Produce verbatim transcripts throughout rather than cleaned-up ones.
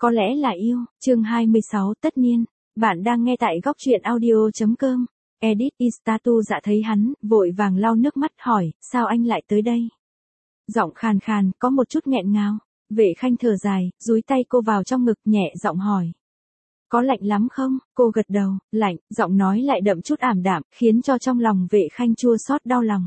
Có lẽ là yêu, chương hai mươi sáu tất niên. Bạn đang nghe tại góc truyện audio.com. Edit Istatu Dạ thấy hắn, vội vàng lau nước mắt hỏi, sao anh lại tới đây? Giọng khàn khàn, có một chút nghẹn ngào. Vệ Khanh thở dài, dúi tay cô vào trong ngực nhẹ giọng hỏi. Có lạnh lắm không? Cô gật đầu, lạnh, giọng nói lại đậm chút ảm đạm, khiến cho trong lòng Vệ Khanh chua xót đau lòng.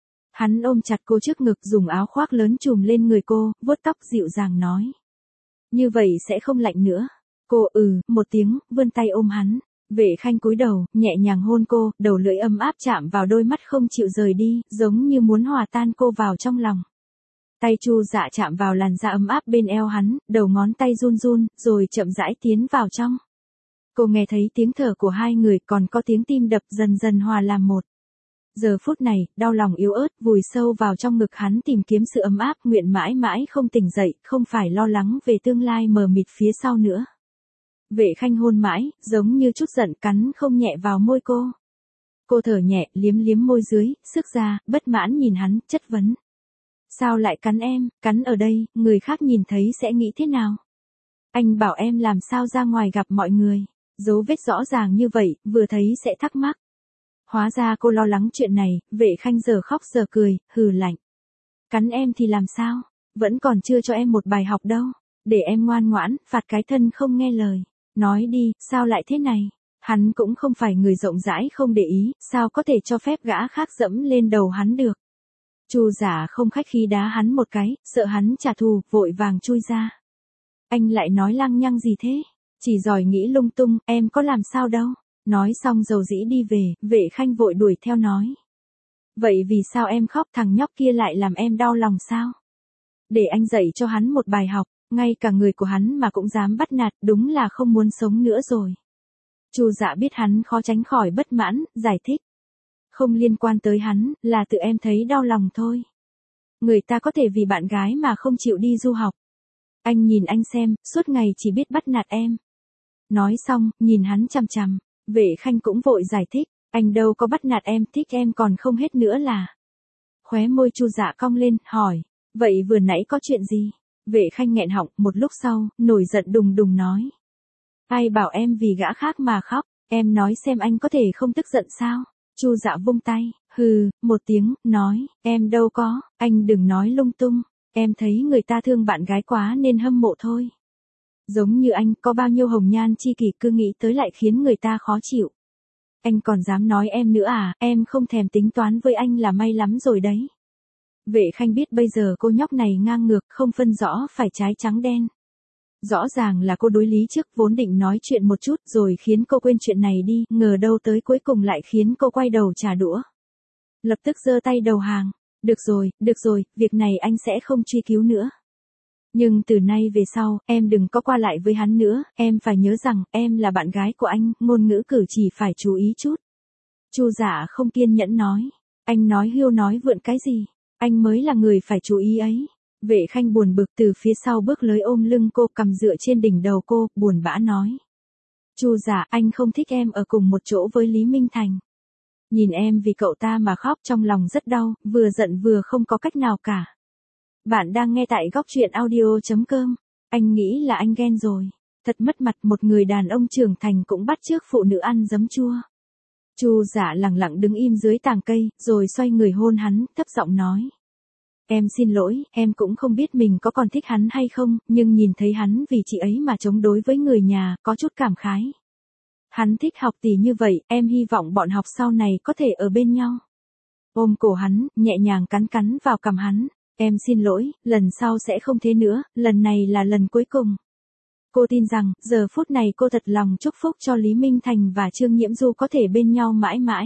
Hắn ôm chặt cô trước ngực dùng áo khoác lớn trùm lên người cô, vuốt tóc dịu dàng nói. Như vậy sẽ không lạnh nữa. Cô ừ, một tiếng, vươn tay ôm hắn. Vệ Khanh cúi đầu, nhẹ nhàng hôn cô, đầu lưỡi ấm áp chạm vào đôi mắt không chịu rời đi, giống như muốn hòa tan cô vào trong lòng. Tay Chu Dạ chạm vào làn da ấm áp bên eo hắn, đầu ngón tay run run, rồi chậm rãi tiến vào trong. Cô nghe thấy tiếng thở của hai người, còn có tiếng tim đập dần dần hòa làm một. Giờ phút này, đau lòng yếu ớt, vùi sâu vào trong ngực hắn tìm kiếm sự ấm áp, nguyện mãi mãi không tỉnh dậy, không phải lo lắng về tương lai mờ mịt phía sau nữa. Vệ Khanh hôn mãi, giống như chút giận cắn không nhẹ vào môi cô. Cô thở nhẹ, liếm liếm môi dưới, sức ra, bất mãn nhìn hắn, chất vấn. Sao lại cắn em, cắn ở đây, người khác nhìn thấy sẽ nghĩ thế nào? Anh bảo em làm sao ra ngoài gặp mọi người, dấu vết rõ ràng như vậy, vừa thấy sẽ thắc mắc. Hóa ra cô lo lắng chuyện này, Vệ Khanh giờ khóc giờ cười, hừ lạnh. Cắn em thì làm sao, vẫn còn chưa cho em một bài học đâu, để em ngoan ngoãn, phạt cái thân không nghe lời. Nói đi, sao lại thế này? Hắn cũng không phải người rộng rãi không để ý, sao có thể cho phép gã khác dẫm lên đầu hắn được. Chu Giả không khách khí đá hắn một cái, sợ hắn trả thù, vội vàng chui ra. Anh lại nói lăng nhăng gì thế? Chỉ giỏi nghĩ lung tung, em có làm sao đâu. Nói xong dầu dĩ đi về, Vệ Khanh vội đuổi theo nói. Vậy vì sao em khóc, thằng nhóc kia lại làm em đau lòng sao? Để anh dạy cho hắn một bài học, ngay cả người của hắn mà cũng dám bắt nạt, đúng là không muốn sống nữa rồi. Chu Dạ biết hắn khó tránh khỏi bất mãn, giải thích. Không liên quan tới hắn, là tự em thấy đau lòng thôi. Người ta có thể vì bạn gái mà không chịu đi du học. Anh nhìn anh xem, suốt ngày chỉ biết bắt nạt em. Nói xong, nhìn hắn chằm chằm. Vệ Khanh cũng vội giải thích, anh đâu có bắt nạt em, thích em còn không hết nữa là. Khóe môi Chu Dạ cong lên, hỏi, vậy vừa nãy có chuyện gì? Vệ Khanh nghẹn họng, một lúc sau, nổi giận đùng đùng nói. Ai bảo em vì gã khác mà khóc, em nói xem anh có thể không tức giận sao? Chu Dạ vung tay, hừ, một tiếng, nói, em đâu có, anh đừng nói lung tung, em thấy người ta thương bạn gái quá nên hâm mộ thôi. Giống như anh, có bao nhiêu hồng nhan chi kỷ cứ nghĩ tới lại khiến người ta khó chịu. Anh còn dám nói em nữa à, em không thèm tính toán với anh là may lắm rồi đấy. Vệ Khanh biết bây giờ cô nhóc này ngang ngược, không phân rõ phải trái trắng đen. Rõ ràng là cô đối lý trước, vốn định nói chuyện một chút rồi khiến cô quên chuyện này đi, ngờ đâu tới cuối cùng lại khiến cô quay đầu trả đũa. Lập tức giơ tay đầu hàng, được rồi, được rồi, việc này anh sẽ không truy cứu nữa. Nhưng từ nay về sau, em đừng có qua lại với hắn nữa, em phải nhớ rằng, em là bạn gái của anh, ngôn ngữ cử chỉ phải chú ý chút. Chu Dạ không kiên nhẫn nói, anh nói hưu nói vượn cái gì, anh mới là người phải chú ý ấy. Vệ Khanh buồn bực từ phía sau bước lới ôm lưng cô, cầm dựa trên đỉnh đầu cô, buồn bã nói. Chu Dạ, anh không thích em ở cùng một chỗ với Lý Minh Thành. Nhìn em vì cậu ta mà khóc trong lòng rất đau, vừa giận vừa không có cách nào cả. Bạn đang nghe tại góc truyện audio.com. Anh nghĩ là anh ghen rồi. Thật mất mặt, một người đàn ông trưởng thành cũng bắt chước phụ nữ ăn giấm chua. Chu Dạ lặng lặng đứng im dưới tàng cây, rồi xoay người hôn hắn, thấp giọng nói. Em xin lỗi, em cũng không biết mình có còn thích hắn hay không, nhưng nhìn thấy hắn vì chị ấy mà chống đối với người nhà, có chút cảm khái. Hắn thích học tỷ như vậy, em hy vọng bọn học sau này có thể ở bên nhau. Ôm cổ hắn, nhẹ nhàng cắn cắn vào cằm hắn. Em xin lỗi, lần sau sẽ không thế nữa, lần này là lần cuối cùng. Cô tin rằng, giờ phút này cô thật lòng chúc phúc cho Lý Minh Thành và Trương Nhiễm Du có thể bên nhau mãi mãi.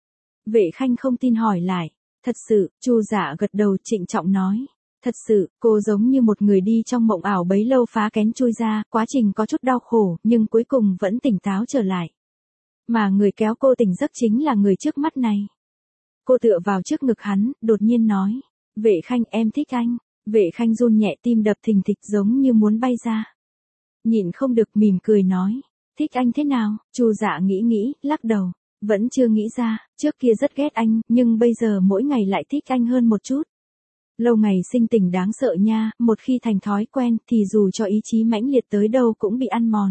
Vệ Khanh không tin hỏi lại. Thật sự, Chu Dạ gật đầu trịnh trọng nói. Thật sự, cô giống như một người đi trong mộng ảo bấy lâu phá kén chui ra, quá trình có chút đau khổ, nhưng cuối cùng vẫn tỉnh táo trở lại. Mà người kéo cô tỉnh giấc chính là người trước mắt này. Cô tựa vào trước ngực hắn, đột nhiên nói. Vệ Khanh, em thích anh. Vệ Khanh run nhẹ, tim đập thình thịch giống như muốn bay ra. Nhịn không được mỉm cười nói. Thích anh thế nào? Chu Dạ nghĩ nghĩ, lắc đầu. Vẫn chưa nghĩ ra, trước kia rất ghét anh, nhưng bây giờ mỗi ngày lại thích anh hơn một chút. Lâu ngày sinh tình đáng sợ nha, một khi thành thói quen thì dù cho ý chí mãnh liệt tới đâu cũng bị ăn mòn.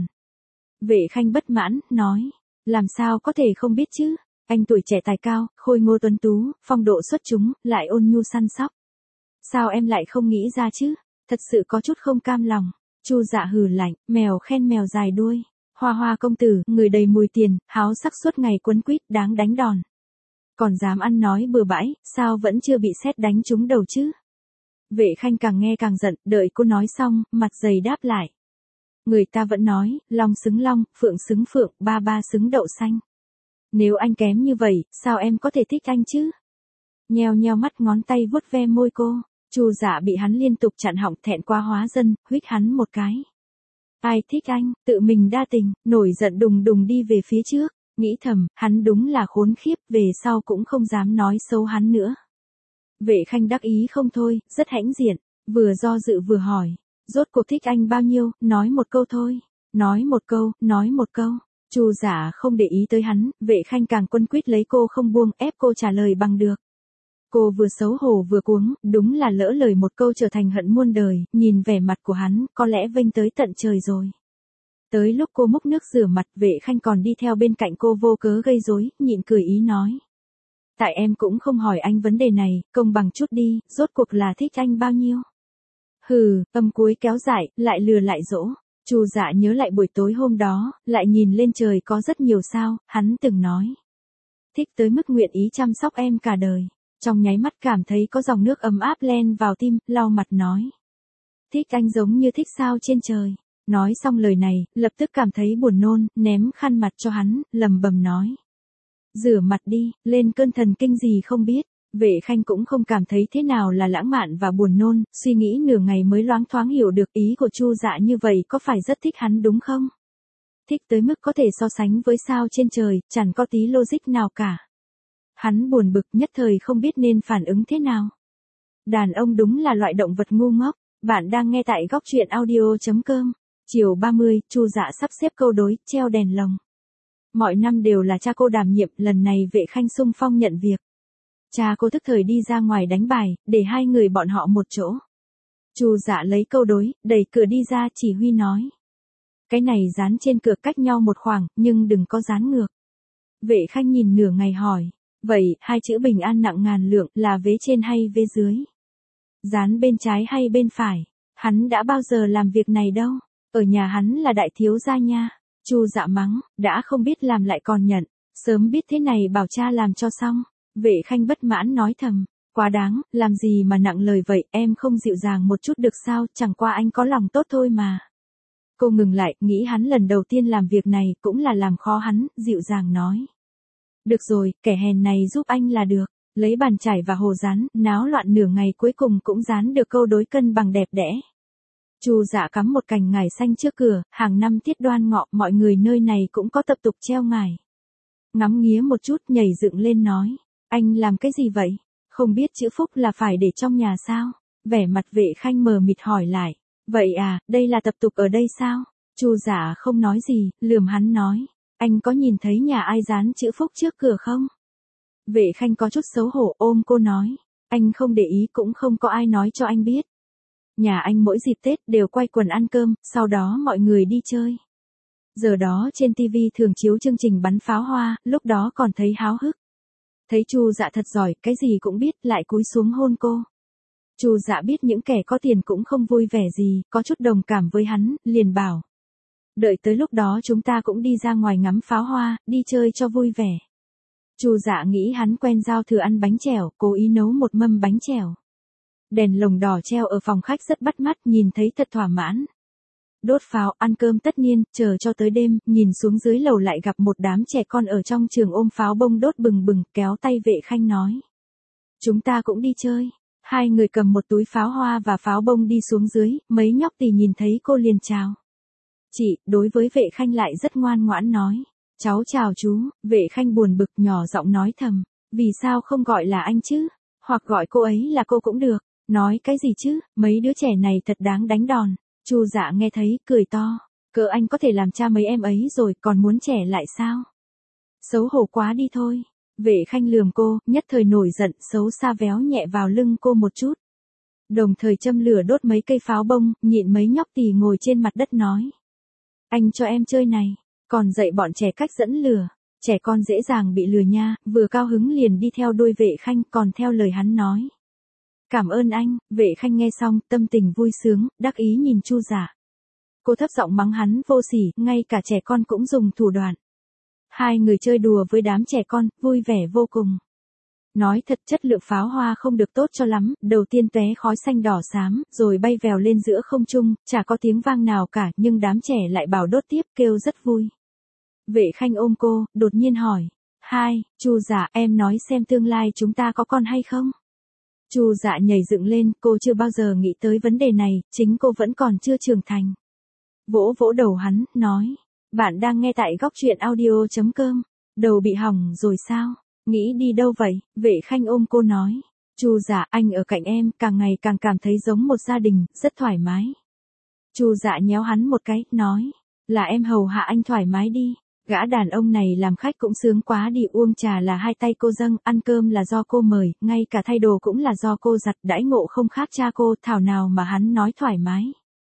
Vệ Khanh bất mãn, nói, làm sao có thể không biết chứ, anh tuổi trẻ tài cao, khôi ngô tuấn tú, phong độ xuất chúng, lại ôn nhu săn sóc. Sao em lại không nghĩ ra chứ, thật sự có chút không cam lòng. Chu Dạ hừ lạnh, mèo khen mèo dài đuôi. Hoa Hoa công tử, người đầy mùi tiền, háo sắc suốt ngày quấn quýt, đáng đánh đòn. Còn dám ăn nói bừa bãi, sao vẫn chưa bị sét đánh trúng đầu chứ? Vệ Khanh càng nghe càng giận, đợi cô nói xong, mặt dày đáp lại. Người ta vẫn nói, long xứng long, phượng xứng phượng, ba ba xứng đậu xanh. Nếu anh kém như vậy, sao em có thể thích anh chứ? Nheo nheo mắt ngón tay vuốt ve môi cô. Chu Dạ bị hắn liên tục chặn họng, thẹn quá hóa dân, huých hắn một cái. Ai thích anh, tự mình đa tình, nổi giận đùng đùng đi về phía trước, nghĩ thầm, hắn đúng là khốn khiếp, về sau cũng không dám nói xấu hắn nữa. Vệ Khanh đắc ý không thôi, rất hãnh diện, vừa do dự vừa hỏi, rốt cuộc thích anh bao nhiêu, nói một câu thôi, nói một câu, nói một câu. Chu Dạ không để ý tới hắn, Vệ Khanh càng quấn quýt lấy cô không buông, ép cô trả lời bằng được. Cô vừa xấu hổ vừa cuống, đúng là lỡ lời một câu trở thành hận muôn đời, nhìn vẻ mặt của hắn, có lẽ vênh tới tận trời rồi. Tới lúc cô múc nước rửa mặt, Vệ Khanh còn đi theo bên cạnh cô vô cớ gây rối, nhịn cười ý nói. Tại em cũng không hỏi anh vấn đề này, công bằng chút đi, rốt cuộc là thích anh bao nhiêu. Hừ, âm cuối kéo dài, lại lừa lại dỗ. Chu Dạ nhớ lại buổi tối hôm đó, lại nhìn lên trời có rất nhiều sao, hắn từng nói. Thích tới mức nguyện ý chăm sóc em cả đời. Trong nháy mắt cảm thấy có dòng nước ấm áp len vào tim, lau mặt nói. Thích anh giống như thích sao trên trời. Nói xong lời này, lập tức cảm thấy buồn nôn, ném khăn mặt cho hắn, lầm bầm nói. Rửa mặt đi, lên cơn thần kinh gì không biết. Vệ Khanh cũng không cảm thấy thế nào là lãng mạn và buồn nôn, suy nghĩ nửa ngày mới loáng thoáng hiểu được ý của Chu Dạ như vậy có phải rất thích hắn đúng không? Thích tới mức có thể so sánh với sao trên trời, chẳng có tí logic nào cả. Hắn buồn bực nhất thời không biết nên phản ứng thế nào. Đàn ông đúng là loại động vật ngu ngốc. Bạn đang nghe tại góc truyện audio chấm com. Chiều ba mươi, Chu Dạ sắp xếp câu đối, treo đèn lồng. Mọi năm đều là cha cô đảm nhiệm, lần này Vệ Khanh xung phong nhận việc. Cha cô thức thời đi ra ngoài đánh bài, để hai người bọn họ một chỗ. Chu Dạ lấy câu đối, đẩy cửa đi ra chỉ huy nói. Cái này dán trên cửa cách nhau một khoảng, nhưng đừng có dán ngược. Vệ Khanh nhìn nửa ngày hỏi. Vậy, hai chữ bình an nặng ngàn lượng là vế trên hay vế dưới? Dán bên trái hay bên phải? Hắn đã bao giờ làm việc này đâu? Ở nhà hắn là đại thiếu gia nha. Chu Dạ mắng, đã không biết làm lại còn nhận. Sớm biết thế này bảo cha làm cho xong. Vệ Khanh bất mãn nói thầm. Quá đáng, làm gì mà nặng lời vậy, em không dịu dàng một chút được sao, chẳng qua anh có lòng tốt thôi mà. Cô ngừng lại, nghĩ hắn lần đầu tiên làm việc này cũng là làm khó hắn, dịu dàng nói. Được rồi, kẻ hèn này giúp anh là được. Lấy bàn chải và hồ dán, náo loạn nửa ngày cuối cùng cũng dán được câu đối cân bằng đẹp đẽ. Chu Dạ cắm một cành ngải xanh trước cửa, hàng năm tiết đoan ngọ, mọi người nơi này cũng có tập tục treo ngải. Ngắm nghía một chút, nhảy dựng lên nói, anh làm cái gì vậy? Không biết chữ phúc là phải để trong nhà sao? Vẻ mặt Vệ Khanh mờ mịt hỏi lại, vậy à, đây là tập tục ở đây sao? Chu Dạ không nói gì, lườm hắn nói. Anh có nhìn thấy nhà ai dán chữ phúc trước cửa không? Vệ Khanh có chút xấu hổ ôm cô nói. Anh không để ý cũng không có ai nói cho anh biết. Nhà anh mỗi dịp Tết đều quay quần ăn cơm, sau đó mọi người đi chơi. Giờ đó trên tivi thường chiếu chương trình bắn pháo hoa, lúc đó còn thấy háo hức. Thấy Chu Dạ thật giỏi, cái gì cũng biết, lại cúi xuống hôn cô. Chu Dạ biết những kẻ có tiền cũng không vui vẻ gì, có chút đồng cảm với hắn, liền bảo. Đợi tới lúc đó chúng ta cũng đi ra ngoài ngắm pháo hoa, đi chơi cho vui vẻ. Chu Dạ nghĩ hắn quen giao thừa ăn bánh chèo, cố ý nấu một mâm bánh chèo. Đèn lồng đỏ treo ở phòng khách rất bắt mắt, nhìn thấy thật thỏa mãn. Đốt pháo, ăn cơm tất niên, chờ cho tới đêm, nhìn xuống dưới lầu lại gặp một đám trẻ con ở trong trường ôm pháo bông đốt bừng bừng, kéo tay Vệ Khanh nói. Chúng ta cũng đi chơi. Hai người cầm một túi pháo hoa và pháo bông đi xuống dưới, mấy nhóc tì nhìn thấy cô liền chào. Chị, đối với Vệ Khanh lại rất ngoan ngoãn nói. Cháu chào chú. Vệ Khanh buồn bực nhỏ giọng nói thầm. Vì sao không gọi là anh chứ? Hoặc gọi cô ấy là cô cũng được. Nói cái gì chứ, mấy đứa trẻ này thật đáng đánh đòn. Chu Dạ nghe thấy, cười to. Cỡ anh có thể làm cha mấy em ấy rồi, còn muốn trẻ lại sao? Xấu hổ quá đi thôi. Vệ Khanh lườm cô, nhất thời nổi giận, xấu xa véo nhẹ vào lưng cô một chút. Đồng thời châm lửa đốt mấy cây pháo bông, nhịn mấy nhóc tỳ ngồi trên mặt đất nói. Anh cho em chơi này, còn dạy bọn trẻ cách dẫn lửa. Trẻ con dễ dàng bị lừa nha, vừa cao hứng liền đi theo đuôi Vệ Khanh, còn theo lời hắn nói. Cảm ơn anh. Vệ Khanh nghe xong, tâm tình vui sướng, đắc ý nhìn Chu Dạ. Cô thấp giọng mắng hắn vô sỉ, ngay cả trẻ con cũng dùng thủ đoạn. Hai người chơi đùa với đám trẻ con, vui vẻ vô cùng. Nói thật, chất lượng pháo hoa không được tốt cho lắm, đầu tiên tóe khói xanh đỏ xám, rồi bay vèo lên giữa không trung, chả có tiếng vang nào cả, nhưng đám trẻ lại bảo đốt tiếp, kêu rất vui. Vệ Khanh ôm cô, đột nhiên hỏi. Hai, Chu Dạ, em nói xem tương lai chúng ta có con hay không? Chu Dạ nhảy dựng lên, cô chưa bao giờ nghĩ tới vấn đề này, chính cô vẫn còn chưa trưởng thành. Vỗ vỗ đầu hắn, nói. Bạn đang nghe tại góc truyện audio chấm com. Đầu bị hỏng rồi sao? Nghĩ đi đâu vậy? Vệ Khanh ôm cô nói. Chu Dạ, anh ở cạnh em, càng ngày càng cảm thấy giống một gia đình, rất thoải mái. Chu Dạ nhéo hắn một cái, nói. Là em hầu hạ anh thoải mái đi. Gã đàn ông này làm khách cũng sướng quá đi, uống trà là hai tay cô dâng, ăn cơm là do cô mời, ngay cả thay đồ cũng là do cô giặt, đãi ngộ không khác cha cô, thảo nào mà hắn nói thoải mái.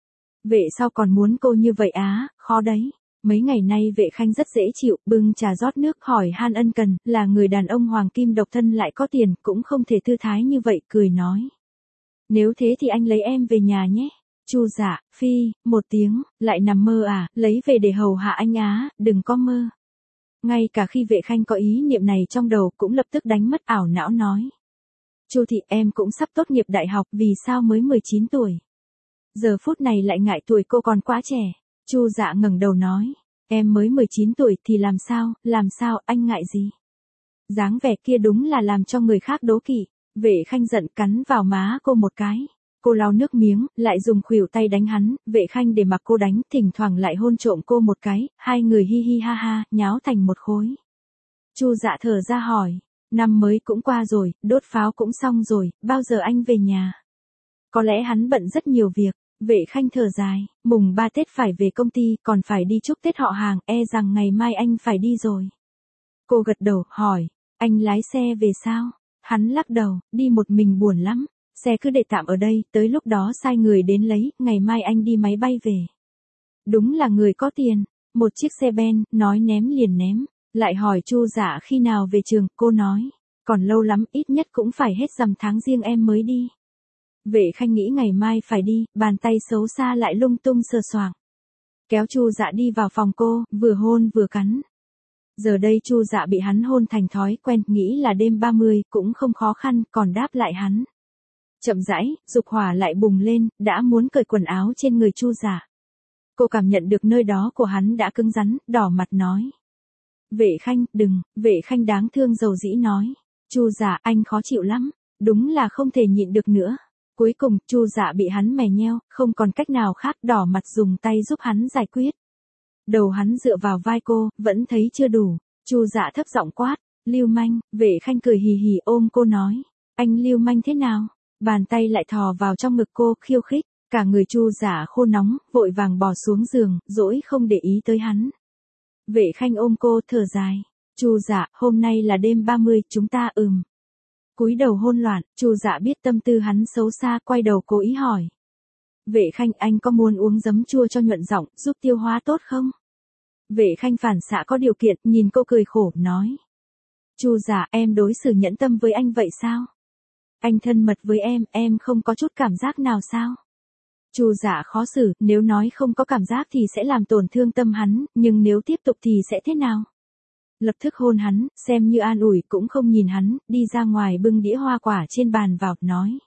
Vệ sao còn muốn cô như vậy á, khó đấy. Mấy ngày nay Vệ Khanh rất dễ chịu, bưng trà rót nước hỏi han ân cần, là người đàn ông hoàng kim độc thân lại có tiền, cũng không thể thư thái như vậy, cười nói. Nếu thế thì anh lấy em về nhà nhé. Chu Dạ, phi, một tiếng, lại nằm mơ à, lấy về để hầu hạ anh á, đừng có mơ. Ngay cả khi Vệ Khanh có ý niệm này trong đầu cũng lập tức đánh mất, ảo não nói. Chu thị, em cũng sắp tốt nghiệp đại học, vì sao mới mười chín tuổi? Giờ phút này lại ngại tuổi cô còn quá trẻ. Chu Dạ ngẩng đầu nói, em mới mười chín tuổi thì làm sao, làm sao, anh ngại gì? Dáng vẻ kia đúng là làm cho người khác đố kỵ. Vệ Khanh giận cắn vào má cô một cái. Cô lau nước miếng, lại dùng khuỷu tay đánh hắn, Vệ Khanh để mặc cô đánh, thỉnh thoảng lại hôn trộm cô một cái, hai người hi hi ha ha, nháo thành một khối. Chu Dạ thở ra hỏi, năm mới cũng qua rồi, đốt pháo cũng xong rồi, bao giờ anh về nhà? Có lẽ hắn bận rất nhiều việc. Vệ Khanh thở dài, mùng ba Tết phải về công ty, còn phải đi chúc Tết họ hàng, e rằng ngày mai anh phải đi rồi. Cô gật đầu, hỏi, anh lái xe về sao? Hắn lắc đầu, đi một mình buồn lắm, xe cứ để tạm ở đây, tới lúc đó sai người đến lấy, ngày mai anh đi máy bay về. Đúng là người có tiền, một chiếc xe ben, nói ném liền ném, lại hỏi Chu Dạ khi nào về trường, cô nói, còn lâu lắm, ít nhất cũng phải hết rằm tháng Giêng em mới đi. Vệ Khanh nghĩ ngày mai phải đi, bàn tay xấu xa lại lung tung sờ soạng. Kéo Chu Dạ đi vào phòng cô, vừa hôn vừa cắn. Giờ đây Chu Dạ bị hắn hôn thành thói quen, nghĩ là đêm ba mươi, cũng không khó khăn, còn đáp lại hắn. Chậm rãi, dục hỏa lại bùng lên, đã muốn cởi quần áo trên người Chu Dạ. Cô cảm nhận được nơi đó của hắn đã cứng rắn, đỏ mặt nói. Vệ Khanh, đừng, Vệ Khanh đáng thương dầu dĩ nói. Chu Dạ, anh khó chịu lắm, đúng là không thể nhịn được nữa. Cuối cùng, Chu Dạ bị hắn mè nheo, không còn cách nào khác, đỏ mặt dùng tay giúp hắn giải quyết. Đầu hắn dựa vào vai cô, vẫn thấy chưa đủ. Chu Dạ thấp giọng quát, lưu manh. Vệ Khanh cười hì hì ôm cô nói, anh lưu manh thế nào? Bàn tay lại thò vào trong ngực cô, khiêu khích. Cả người Chu Dạ khô nóng, vội vàng bò xuống giường, dỗi không để ý tới hắn. Vệ Khanh ôm cô, thở dài. Chu Dạ, hôm nay là đêm ba mươi, chúng ta ừm. Cúi đầu hôn loạn, Chu Dạ biết tâm tư hắn xấu xa, quay đầu cố ý hỏi. Vệ Khanh, anh có muốn uống giấm chua cho nhuận giọng, giúp tiêu hóa tốt không? Vệ Khanh phản xạ có điều kiện, nhìn cô cười khổ, nói. Chu Dạ, em đối xử nhẫn tâm với anh vậy sao? Anh thân mật với em, em không có chút cảm giác nào sao? Chu Dạ khó xử, nếu nói không có cảm giác thì sẽ làm tổn thương tâm hắn, nhưng nếu tiếp tục thì sẽ thế nào? Lập tức hôn hắn, xem như an ủi, cũng không nhìn hắn, đi ra ngoài bưng đĩa hoa quả trên bàn vào, nói.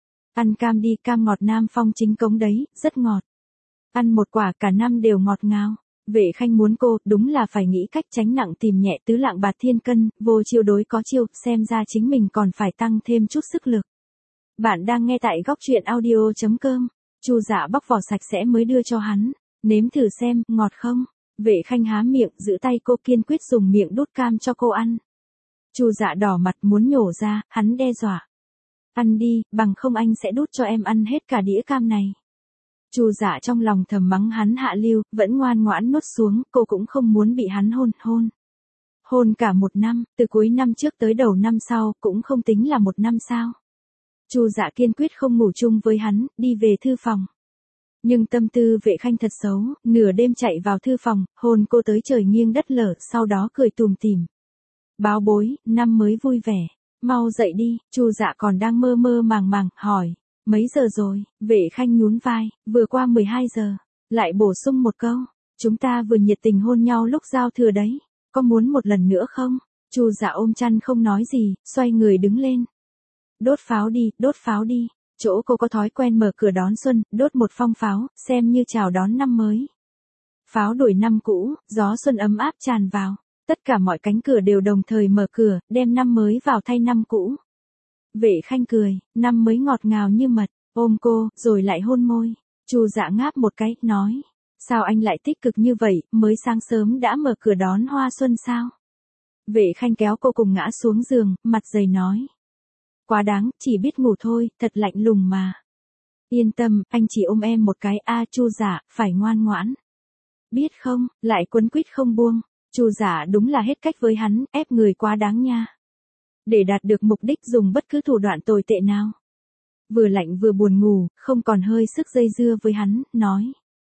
Ăn cam đi, cam ngọt Nam Phong chính cống đấy, rất ngọt. Ăn một quả cả năm đều ngọt ngào. Vệ Khanh muốn cô, đúng là phải nghĩ cách tránh nặng tìm nhẹ, tứ lạng bạt thiên cân, vô chiêu đối có chiêu, xem ra chính mình còn phải tăng thêm chút sức lực. Bạn đang nghe tại góc truyện audio chấm com. Chu Dạ bóc vỏ sạch sẽ mới đưa cho hắn. Nếm thử xem, ngọt không? Vệ Khanh há miệng, giữ tay cô, kiên quyết dùng miệng đút cam cho cô ăn. Chu Dạ đỏ mặt muốn nhổ ra, hắn đe dọa. Ăn đi, bằng không anh sẽ đút cho em ăn hết cả đĩa cam này. Chu Dạ trong lòng thầm mắng hắn hạ lưu, vẫn ngoan ngoãn nuốt xuống, cô cũng không muốn bị hắn hôn, hôn. Hôn cả một năm, từ cuối năm trước tới đầu năm sau, cũng không tính là một năm sao. Chu Dạ kiên quyết không ngủ chung với hắn, đi về thư phòng. Nhưng tâm tư Vệ Khanh thật xấu, nửa đêm chạy vào thư phòng, hôn cô tới trời nghiêng đất lở, sau đó cười tùm tìm. Báo bối, năm mới vui vẻ, mau dậy đi. Chu Dạ còn đang mơ mơ màng màng, hỏi, mấy giờ rồi? Vệ Khanh nhún vai, vừa qua mười hai giờ, lại bổ sung một câu, chúng ta vừa nhiệt tình hôn nhau lúc giao thừa đấy, có muốn một lần nữa không? Chu Dạ ôm chăn không nói gì, xoay người đứng lên. Đốt pháo đi, đốt pháo đi. Chỗ cô có thói quen mở cửa đón xuân, đốt một phong pháo, xem như chào đón năm mới. Pháo đuổi năm cũ, gió xuân ấm áp tràn vào. Tất cả mọi cánh cửa đều đồng thời mở cửa, đem năm mới vào thay năm cũ. Vệ Khanh cười, năm mới ngọt ngào như mật, ôm cô, rồi lại hôn môi. Chu Dạ ngáp một cái, nói, sao anh lại tích cực như vậy, mới sáng sớm đã mở cửa đón hoa xuân sao? Vệ Khanh kéo cô cùng ngã xuống giường, mặt dày nói. Quá đáng, chỉ biết ngủ thôi, thật lạnh lùng mà. Yên tâm, anh chỉ ôm em một cái. A Chu Dạ, phải ngoan ngoãn. Biết không, lại quấn quýt không buông. Chu Dạ đúng là hết cách với hắn, ép người quá đáng nha. Để đạt được mục đích dùng bất cứ thủ đoạn tồi tệ nào. Vừa lạnh vừa buồn ngủ, không còn hơi sức dây dưa với hắn, nói.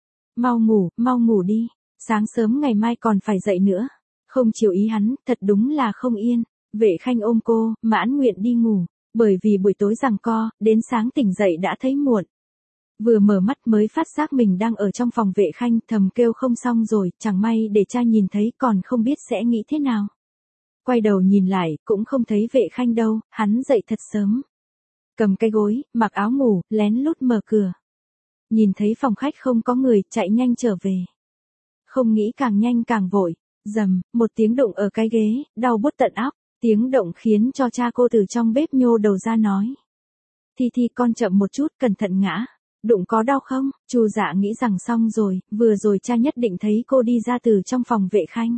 Mau ngủ, mau ngủ đi, sáng sớm ngày mai còn phải dậy nữa. Không chiều ý hắn, thật đúng là không yên. Vệ Khanh ôm cô, mãn nguyện đi ngủ. Bởi vì buổi tối giằng co, đến sáng tỉnh dậy đã thấy muộn. Vừa mở mắt mới phát giác mình đang ở trong phòng Vệ Khanh, thầm kêu không xong rồi, chẳng may để cha nhìn thấy còn không biết sẽ nghĩ thế nào. Quay đầu nhìn lại, cũng không thấy Vệ Khanh đâu, hắn dậy thật sớm. Cầm cái gối, mặc áo ngủ, lén lút mở cửa. Nhìn thấy phòng khách không có người, chạy nhanh trở về. Không nghĩ càng nhanh càng vội, dầm, một tiếng đụng ở cái ghế, đau buốt tận óc. Tiếng động khiến cho cha cô từ trong bếp nhô đầu ra nói. Thi Thi con chậm một chút, cẩn thận ngã. Đụng có đau không? Chu Dạ nghĩ rằng xong rồi, vừa rồi cha nhất định thấy cô đi ra từ trong phòng Vệ Khanh.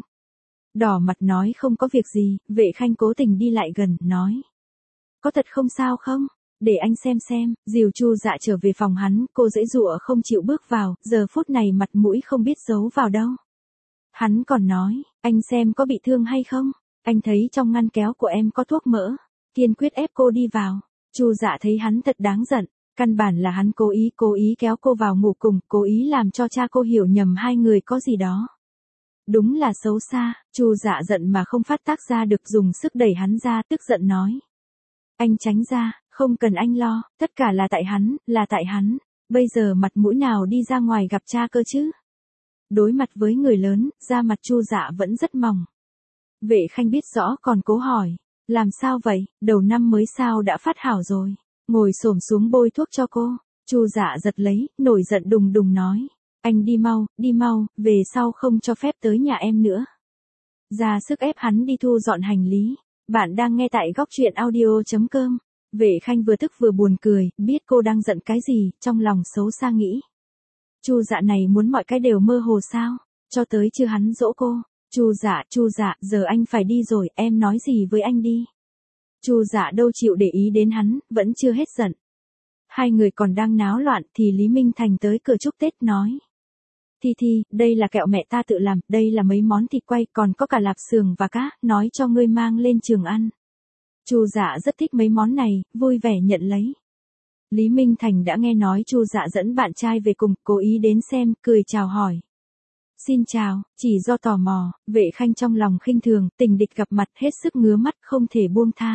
Đỏ mặt nói không có việc gì, Vệ Khanh cố tình đi lại gần, nói. Có thật không sao không? Để anh xem xem, dìu Chu Dạ trở về phòng hắn, cô giãy giụa không chịu bước vào, giờ phút này mặt mũi không biết giấu vào đâu. Hắn còn nói, anh xem có bị thương hay không? Anh thấy trong ngăn kéo của em có thuốc mỡ, kiên quyết ép cô đi vào. Chu Dạ thấy hắn thật đáng giận, căn bản là hắn cố ý cố ý kéo cô vào ngủ cùng, cố ý làm cho cha cô hiểu nhầm hai người có gì đó. Đúng là xấu xa. Chu Dạ giận mà không phát tác ra được, dùng sức đẩy hắn ra, tức giận nói. Anh tránh ra, không cần anh lo, tất cả là tại hắn, là tại hắn. Bây giờ mặt mũi nào đi ra ngoài gặp cha cơ chứ? Đối mặt với người lớn, da mặt Chu Dạ vẫn rất mỏng. Vệ Khanh biết rõ còn cố hỏi, làm sao vậy, đầu năm mới sao đã phát hảo rồi, ngồi xổm xuống bôi thuốc cho cô. Chu Dạ giật lấy, nổi giận đùng đùng nói, anh đi mau, đi mau, về sau không cho phép tới nhà em nữa. Ra sức ép hắn đi thu dọn hành lý. Bạn đang nghe tại góc truyện audio chấm com. Vệ Khanh vừa tức vừa buồn cười, biết cô đang giận cái gì, trong lòng xấu xa nghĩ. Chu Dạ này muốn mọi cái đều mơ hồ sao, cho tới chưa hắn dỗ cô. Chu Dạ, Chu Dạ, giờ anh phải đi rồi, em nói gì với anh đi. Chu Dạ đâu chịu để ý đến hắn, vẫn chưa hết giận. Hai người còn đang náo loạn thì Lý Minh Thành tới cửa chúc Tết nói. Thi Thi, đây là kẹo mẹ ta tự làm, đây là mấy món thịt quay, còn có cả lạp xưởng và cá, nói cho ngươi mang lên trường ăn. Chu Dạ rất thích mấy món này, vui vẻ nhận lấy. Lý Minh Thành đã nghe nói Chu Dạ dẫn bạn trai về cùng, cố ý đến xem, cười chào hỏi. Xin chào, chỉ do tò mò. Vệ Khanh trong lòng khinh thường, tình địch gặp mặt hết sức ngứa mắt, không thể buông tha.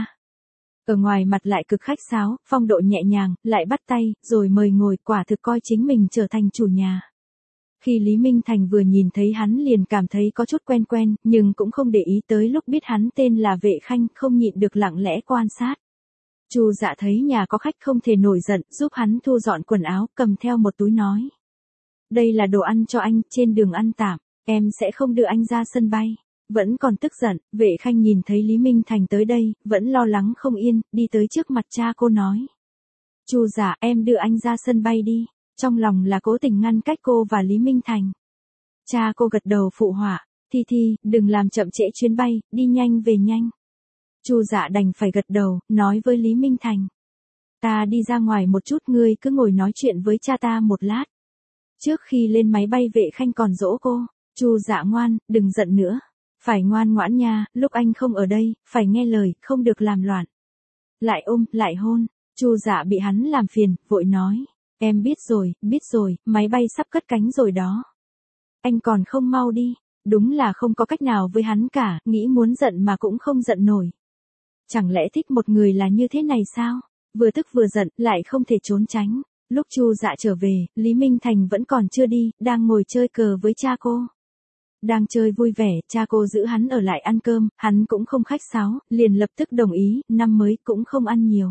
Ở ngoài mặt lại cực khách sáo, phong độ nhẹ nhàng, lại bắt tay, rồi mời ngồi, quả thực coi chính mình trở thành chủ nhà. Khi Lý Minh Thành vừa nhìn thấy hắn liền cảm thấy có chút quen quen, nhưng cũng không để ý tới lúc biết hắn tên là Vệ Khanh, không nhịn được lặng lẽ quan sát. Chu Dạ thấy nhà có khách không thể nổi giận, giúp hắn thu dọn quần áo, cầm theo một túi nói. Đây là đồ ăn cho anh, trên đường ăn tạm, em sẽ không đưa anh ra sân bay. Vẫn còn tức giận, Vệ Khanh nhìn thấy Lý Minh Thành tới đây, vẫn lo lắng không yên, đi tới trước mặt cha cô nói. Chu Dạ, em đưa anh ra sân bay đi. Trong lòng là cố tình ngăn cách cô và Lý Minh Thành. Cha cô gật đầu phụ họa, Thi Thi, đừng làm chậm trễ chuyến bay, đi nhanh về nhanh. Chu Dạ đành phải gật đầu, nói với Lý Minh Thành. Ta đi ra ngoài một chút, ngươi cứ ngồi nói chuyện với cha ta một lát. Trước khi lên máy bay Vệ Khanh còn dỗ cô, Chu Dạ ngoan, đừng giận nữa. Phải ngoan ngoãn nha, lúc anh không ở đây, phải nghe lời, không được làm loạn. Lại ôm, lại hôn. Chu Dạ bị hắn làm phiền, vội nói. Em biết rồi, biết rồi, máy bay sắp cất cánh rồi đó. Anh còn không mau đi. Đúng là không có cách nào với hắn cả, nghĩ muốn giận mà cũng không giận nổi. Chẳng lẽ thích một người là như thế này sao? Vừa tức vừa giận, lại không thể trốn tránh. Lúc Chu Dạ trở về, Lý Minh Thành vẫn còn chưa đi, đang ngồi chơi cờ với cha cô. Đang chơi vui vẻ, cha cô giữ hắn ở lại ăn cơm, hắn cũng không khách sáo, liền lập tức đồng ý, năm mới cũng không ăn nhiều.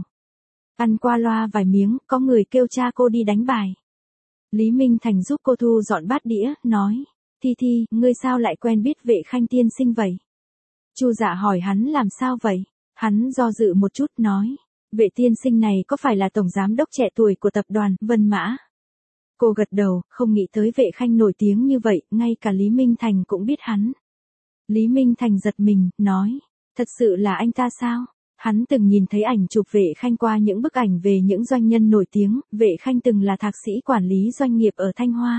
Ăn qua loa vài miếng, có người kêu cha cô đi đánh bài. Lý Minh Thành giúp cô thu dọn bát đĩa, nói. Thi Thi, ngươi sao lại quen biết Vệ Khanh tiên sinh vậy? Chu Dạ hỏi hắn làm sao vậy? Hắn do dự một chút, nói. Vệ tiên sinh này có phải là tổng giám đốc trẻ tuổi của tập đoàn Vân Mã? Cô gật đầu, không nghĩ tới Vệ Khanh nổi tiếng như vậy, ngay cả Lý Minh Thành cũng biết hắn. Lý Minh Thành giật mình, nói. Thật sự là anh ta sao? Hắn từng nhìn thấy ảnh chụp Vệ Khanh qua những bức ảnh về những doanh nhân nổi tiếng, Vệ Khanh từng là thạc sĩ quản lý doanh nghiệp ở Thanh Hoa.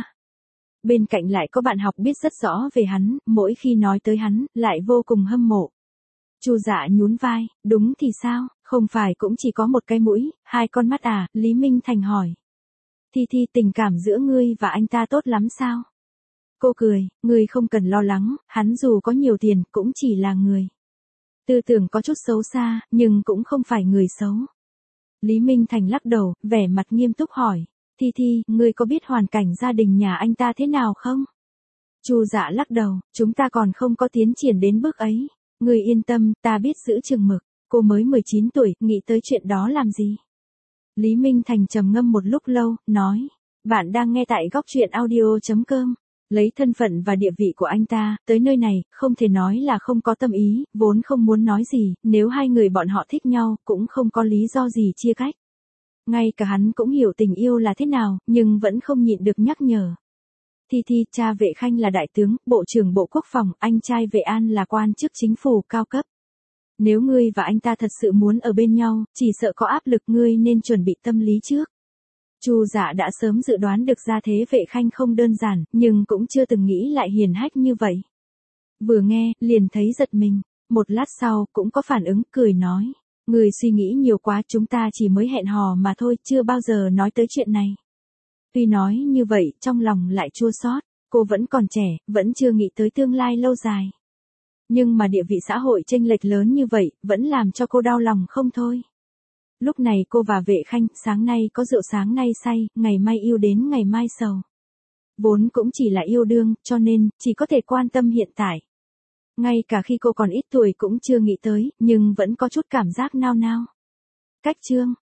Bên cạnh lại có bạn học biết rất rõ về hắn, mỗi khi nói tới hắn, lại vô cùng hâm mộ. Chu Dạ nhún vai, đúng thì sao, không phải cũng chỉ có một cái mũi, hai con mắt à, Lý Minh Thành hỏi. Thi Thi, tình cảm giữa ngươi và anh ta tốt lắm sao? Cô cười, ngươi không cần lo lắng, hắn dù có nhiều tiền, cũng chỉ là người. Tư tưởng có chút xấu xa, nhưng cũng không phải người xấu. Lý Minh Thành lắc đầu, vẻ mặt nghiêm túc hỏi. Thi Thi, ngươi có biết hoàn cảnh gia đình nhà anh ta thế nào không? Chu Dạ lắc đầu, chúng ta còn không có tiến triển đến bước ấy. Ngươi yên tâm, ta biết giữ chừng mực. Cô mới mười chín tuổi, nghĩ tới chuyện đó làm gì? Lý Minh Thành trầm ngâm một lúc lâu, nói. Bạn đang nghe tại góc truyện audio chấm com. Lấy thân phận và địa vị của anh ta, tới nơi này, không thể nói là không có tâm ý, vốn không muốn nói gì, nếu hai người bọn họ thích nhau, cũng không có lý do gì chia cách. Ngay cả hắn cũng hiểu tình yêu là thế nào, nhưng vẫn không nhịn được nhắc nhở. Thi Thi, cha Vệ Khanh là đại tướng, bộ trưởng bộ quốc phòng, anh trai Vệ An là quan chức chính phủ cao cấp. Nếu ngươi và anh ta thật sự muốn ở bên nhau, chỉ sợ có áp lực, ngươi nên chuẩn bị tâm lý trước. Chu Dạ đã sớm dự đoán được ra thế Vệ Khanh không đơn giản, nhưng cũng chưa từng nghĩ lại hiền hách như vậy. Vừa nghe, liền thấy giật mình, một lát sau, cũng có phản ứng, cười nói. Người suy nghĩ nhiều quá, chúng ta chỉ mới hẹn hò mà thôi, chưa bao giờ nói tới chuyện này. Tuy nói như vậy, trong lòng lại chua xót, cô vẫn còn trẻ, vẫn chưa nghĩ tới tương lai lâu dài. Nhưng mà địa vị xã hội chênh lệch lớn như vậy, vẫn làm cho cô đau lòng không thôi. Lúc này cô và Vệ Khanh, sáng nay có rượu sáng nay say, ngày mai yêu đến ngày mai sầu. Vốn cũng chỉ là yêu đương, cho nên, chỉ có thể quan tâm hiện tại. Ngay cả khi cô còn ít tuổi cũng chưa nghĩ tới, nhưng vẫn có chút cảm giác nao nao. Cách chương